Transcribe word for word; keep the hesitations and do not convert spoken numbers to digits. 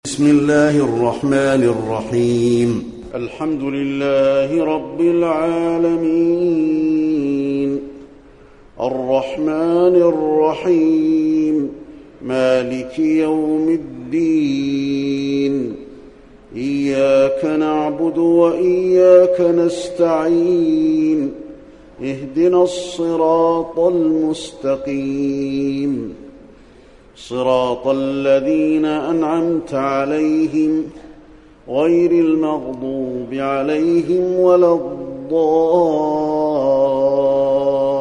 بسم الله الرحمن الرحيم. الحمد لله رب العالمين، الرحمن الرحيم، مالك يوم الدين، إياك نعبد وإياك نستعين، اهدنا الصراط المستقيم، صراط الذين أنعمت عليهم غير المغضوب عليهم ولا الضالين.